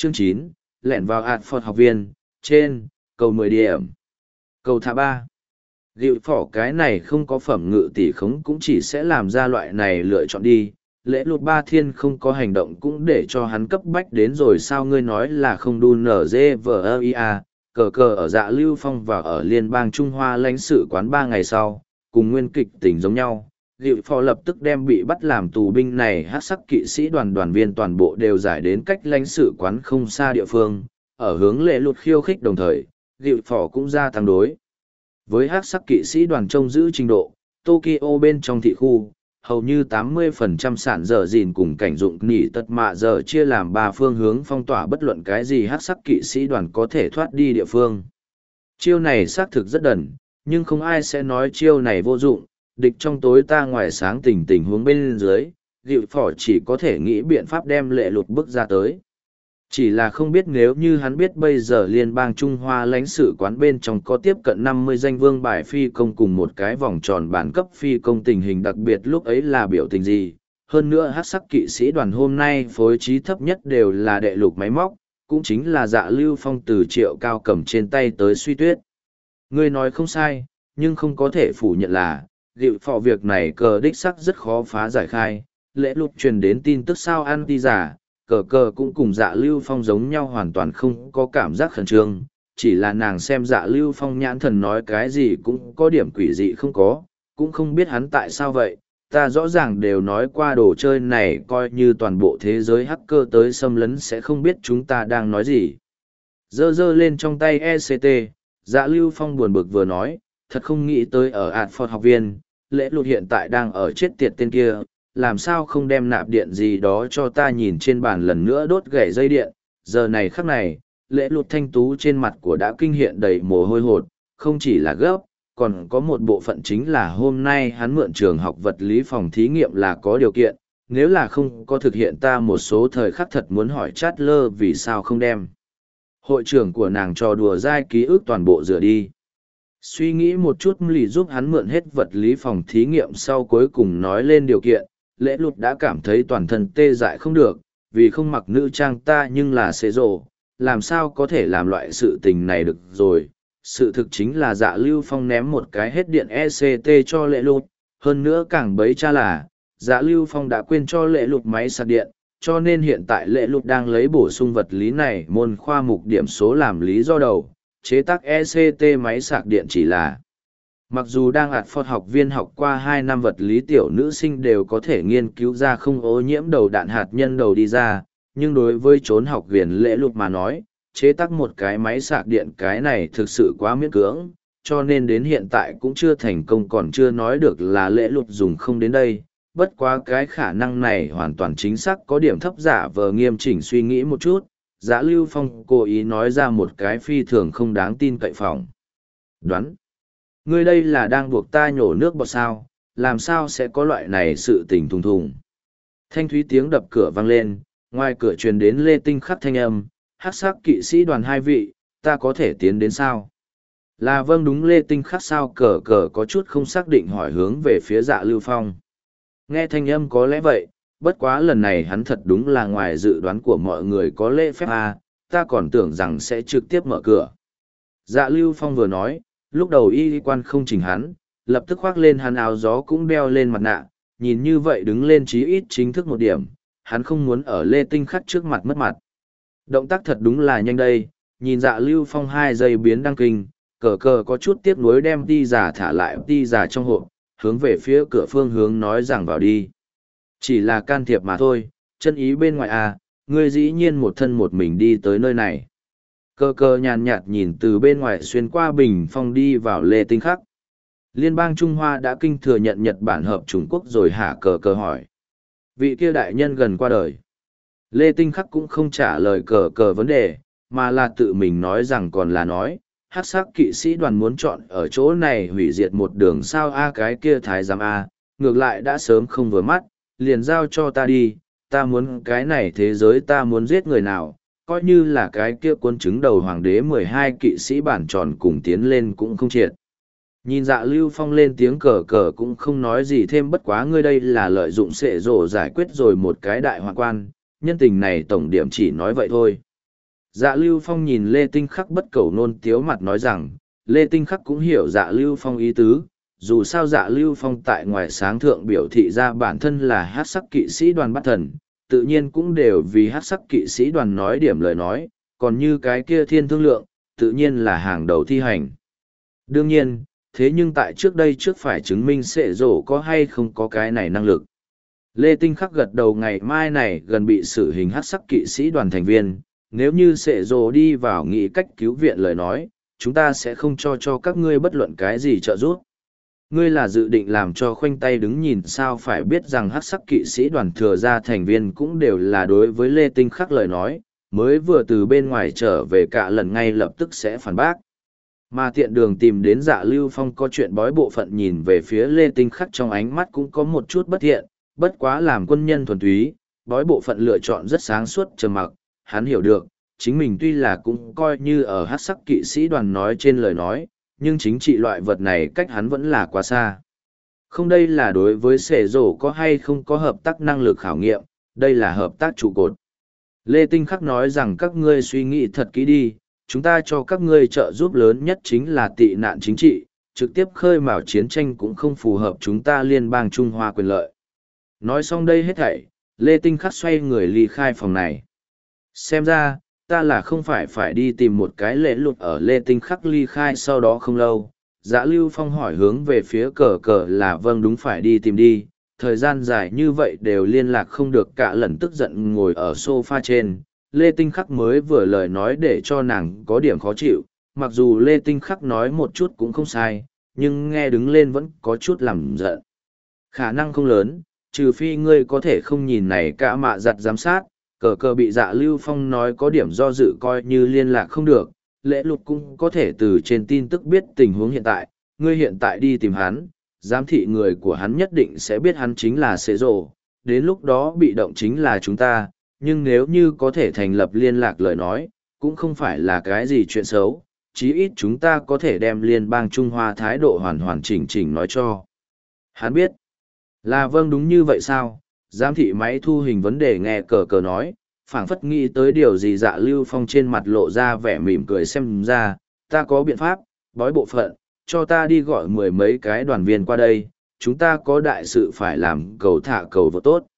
Chương 9, lẻn vào Adford học viên, trên, cầu 10 điểm. Cầu thả 3. Dịu phỏ cái này không có phẩm ngự tỷ khống cũng chỉ sẽ làm ra loại này lựa chọn đi. Lễ lụt ba thiên không có hành động cũng để cho hắn cấp bách đến rồi sao ngươi nói là không đu nở dê vờ ia, cờ cờ ở Dạ Lưu Phong và ở Liên bang Trung Hoa lãnh sự quán 3 ngày sau, cùng nguyên kịch tình giống nhau. Dịu phò lập tức đem bị bắt làm tù binh này hát sắc kỵ sĩ đoàn viên toàn bộ đều giải đến cách lãnh sự quán không xa địa phương, ở hướng lễ lụt khiêu khích đồng thời, dịu phò cũng ra tăng đối. Với hát sắc kỵ sĩ đoàn trông giữ trình độ, Tokyo bên trong thị khu, hầu như 80% sản dở dìn cùng cảnh dụng nỉ tật mạ giờ chia làm 3 phương hướng phong tỏa bất luận cái gì hát sắc kỵ sĩ đoàn có thể thoát đi địa phương. Chiêu này xác thực rất đần, nhưng không ai sẽ nói chiêu này vô dụng, địch trong tối ta ngoài sáng tình huống bên dưới, dịu phỏ chỉ có thể nghĩ biện pháp đem lệ lụt bước ra tới. Chỉ là không biết nếu như hắn biết bây giờ Liên bang Trung Hoa lãnh sự quán bên trong có tiếp cận 50 danh vương bài phi công cùng một cái vòng tròn bản cấp phi công tình hình đặc biệt lúc ấy là biểu tình gì. Hơn nữa hát sắc kỵ sĩ đoàn hôm nay phối trí thấp nhất đều là đệ lục máy móc, cũng chính là Dạ Lưu Phong từ Triệu Cao cầm trên tay tới Suy Tuyết. Ngươi nói không sai, nhưng không có thể phủ nhận là, dịu phò việc này cờ đích sắc rất khó phá giải khai. Lễ lụt truyền đến tin tức sao anti giả, cờ cờ cũng cùng Dạ Lưu Phong giống nhau hoàn toàn không có cảm giác khẩn trương, chỉ là nàng xem Dạ Lưu Phong nhãn thần nói cái gì cũng có điểm quỷ dị không có, cũng không biết hắn tại sao vậy. Ta rõ ràng đều nói qua đồ chơi này coi như toàn bộ thế giới hacker tới xâm lấn sẽ không biết chúng ta đang nói gì. Giơ lên trong tay ECT, Dạ Lưu Phong buồn bực vừa nói, thật không nghĩ tới ở Adford học viên, lễ lụt hiện tại đang ở chết tiệt tên kia, làm sao không đem nạp điện gì đó cho ta nhìn trên bàn lần nữa đốt gãy dây điện. Giờ này khắc này, lễ lụt thanh tú trên mặt của đã kinh hiện đầy mồ hôi hột, không chỉ là gấp, còn có một bộ phận chính là hôm nay hắn mượn trường học vật lý phòng thí nghiệm là có điều kiện, nếu là không có thực hiện ta một số thời khắc thật muốn hỏi Chatler vì sao không đem. Hội trưởng của nàng trò đùa dai ký ức toàn bộ rửa đi. Suy nghĩ một chút lì giúp hắn mượn hết vật lý phòng thí nghiệm sau cuối cùng nói lên điều kiện, lễ lụt đã cảm thấy toàn thân tê dại không được, vì không mặc nữ trang ta nhưng là xế rồ, làm sao có thể làm loại sự tình này được rồi. Sự thực chính là Dạ Lưu Phong ném một cái hết điện ECT cho lễ lụt, hơn nữa càng bấy cha là, Dạ Lưu Phong đã quên cho lễ lụt máy sạc điện, cho nên hiện tại lễ lụt đang lấy bổ sung vật lý này môn khoa mục điểm số làm lý do đầu, chế tác ECT máy sạc điện chỉ là. Mặc dù đang Adford học viên học qua 2 năm vật lý tiểu nữ sinh đều có thể nghiên cứu ra không ô nhiễm đầu đạn hạt nhân đầu đi ra, nhưng đối với trốn học viên lễ lụt mà nói, chế tác một cái máy sạc điện cái này thực sự quá miễn cưỡng, cho nên đến hiện tại cũng chưa thành công còn chưa nói được là lễ lụt dùng không đến đây. Bất quá cái khả năng này hoàn toàn chính xác có điểm thấp giả vờ nghiêm chỉnh suy nghĩ một chút, Dạ Lưu Phong cố ý nói ra một cái phi thường không đáng tin cậy phỏng đoán. Ngươi đây là đang buộc ta nhổ nước bọt sao, làm sao sẽ có loại này sự tình thùng thùng. Thanh thúy tiếng đập cửa vang lên, ngoài cửa truyền đến Lê Tinh Khắc thanh âm, hắc sắc kỵ sĩ đoàn 2 vị, ta có thể tiến đến sao? Là vâng đúng Lê Tinh Khắc sao cờ cờ có chút không xác định hỏi hướng về phía Dạ Lưu Phong. Nghe thanh âm có lẽ vậy, bất quá lần này hắn thật đúng là ngoài dự đoán của mọi người có lễ phép ta còn tưởng rằng sẽ trực tiếp mở cửa. Dạ Lưu Phong vừa nói, lúc đầu y quan không chỉnh hắn, lập tức khoác lên hắn áo gió cũng đeo lên mặt nạ, nhìn như vậy đứng lên chí ít chính thức một điểm, hắn không muốn ở Lê Tinh Khắc trước mặt mất mặt. Động tác thật đúng là nhanh đây, nhìn Dạ Lưu Phong 2 giây biến đăng kinh, cờ cờ có chút tiếc nuối đem ti giả thả lại ti giả trong hộp, hướng về phía cửa phương hướng nói rằng vào đi. Chỉ là can thiệp mà thôi, chân ý bên ngoài ngươi dĩ nhiên một thân một mình đi tới nơi này. Cờ cờ nhàn nhạt nhìn từ bên ngoài xuyên qua bình phong đi vào Lê Tinh Khắc. Liên bang Trung Hoa đã kinh thừa nhận Nhật Bản hợp Trung Quốc rồi hả cờ cờ hỏi. Vị kia đại nhân gần qua đời. Lê Tinh Khắc cũng không trả lời cờ cờ vấn đề, mà là tự mình nói rằng còn là nói, hắc sắc kỵ sĩ đoàn muốn chọn ở chỗ này hủy diệt một đường sao cái kia thái giám ngược lại đã sớm không vừa mắt, liền giao cho ta đi, ta muốn cái này thế giới ta muốn giết người nào, coi như là cái kia quân chứng đầu hoàng đế 12 kỵ sĩ bản tròn cùng tiến lên cũng không triệt. Nhìn Dạ Lưu Phong lên tiếng cờ cờ cũng không nói gì thêm bất quá ngươi đây là lợi dụng sệ rổ giải quyết rồi một cái đại hoàng quan, nhân tình này tổng điểm chỉ nói vậy thôi. Dạ Lưu Phong nhìn Lê Tinh Khắc bất cầu nôn tiếu mặt nói rằng, Lê Tinh Khắc cũng hiểu Dạ Lưu Phong ý tứ, dù sao Dạ Lưu Phong tại ngoài sáng thượng biểu thị ra bản thân là hát sắc kỵ sĩ đoàn bắt thần, tự nhiên cũng đều vì hát sắc kỵ sĩ đoàn nói điểm lời nói, còn như cái kia thiên thương lượng, tự nhiên là hàng đầu thi hành. Đương nhiên, thế nhưng tại trước đây trước phải chứng minh sệ rổ có hay không có cái này năng lực. Lê Tinh Khắc gật đầu ngày mai này gần bị xử hình hát sắc kỵ sĩ đoàn thành viên, nếu như sệ rổ đi vào nghĩ cách cứu viện lời nói, chúng ta sẽ không cho các ngươi bất luận cái gì trợ giúp. Ngươi là dự định làm cho khoanh tay đứng nhìn sao phải biết rằng hát sắc kỵ sĩ đoàn thừa ra thành viên cũng đều là đối với Lê Tinh Khắc lời nói, mới vừa từ bên ngoài trở về cả lần ngay lập tức sẽ phản bác. Mà tiện đường tìm đến Dạ Lưu Phong có chuyện bói bộ phận nhìn về phía Lê Tinh Khắc trong ánh mắt cũng có một chút bất thiện, bất quá làm quân nhân thuần túy, bói bộ phận lựa chọn rất sáng suốt trầm mặc, hắn hiểu được, chính mình tuy là cũng coi như ở hát sắc kỵ sĩ đoàn nói trên lời nói, nhưng chính trị loại vật này cách hắn vẫn là quá xa. Không đây là đối với sệ rổ có hay không có hợp tác năng lực khảo nghiệm, đây là hợp tác trụ cột. Lê Tinh Khắc nói rằng các ngươi suy nghĩ thật kỹ đi, chúng ta cho các ngươi trợ giúp lớn nhất chính là tị nạn chính trị, trực tiếp khơi mào chiến tranh cũng không phù hợp chúng ta liên bang Trung Hoa quyền lợi. Nói xong đây hết thảy, Lê Tinh Khắc xoay người ly khai phòng này. Xem ra, ta là không phải đi tìm một cái lễ lụt ở Lê Tinh Khắc ly khai sau đó không lâu. Dạ Lưu Phong hỏi hướng về phía cờ cờ là vâng đúng phải đi tìm đi, thời gian dài như vậy đều liên lạc không được cả lần tức giận ngồi ở sofa trên. Lê Tinh Khắc mới vừa lời nói để cho nàng có điểm khó chịu, mặc dù Lê Tinh Khắc nói một chút cũng không sai, nhưng nghe đứng lên vẫn có chút làm giận. Khả năng không lớn, trừ phi ngươi có thể không nhìn này cả mạ giặt giám sát, cờ cờ bị Dạ Lưu Phong nói có điểm do dự coi như liên lạc không được, lễ lục cũng có thể từ trên tin tức biết tình huống hiện tại, ngươi hiện tại đi tìm hắn, giám thị người của hắn nhất định sẽ biết hắn chính là Sệ Rồ, đến lúc đó bị động chính là chúng ta, nhưng nếu như có thể thành lập liên lạc lời nói, cũng không phải là cái gì chuyện xấu, chí ít chúng ta có thể đem liên bang Trung Hoa thái độ hoàn hoàn chỉnh chỉnh nói cho. Hắn biết, là vâng đúng như vậy sao? Giám thị máy thu hình vấn đề nghe cờ cờ nói, phảng phất nghĩ tới điều gì Dạ Lưu Phong trên mặt lộ ra vẻ mỉm cười xem ra, ta có biện pháp, bói bộ phận, cho ta đi gọi 10 mấy cái đoàn viên qua đây, chúng ta có đại sự phải làm cầu thả cầu vô tốt.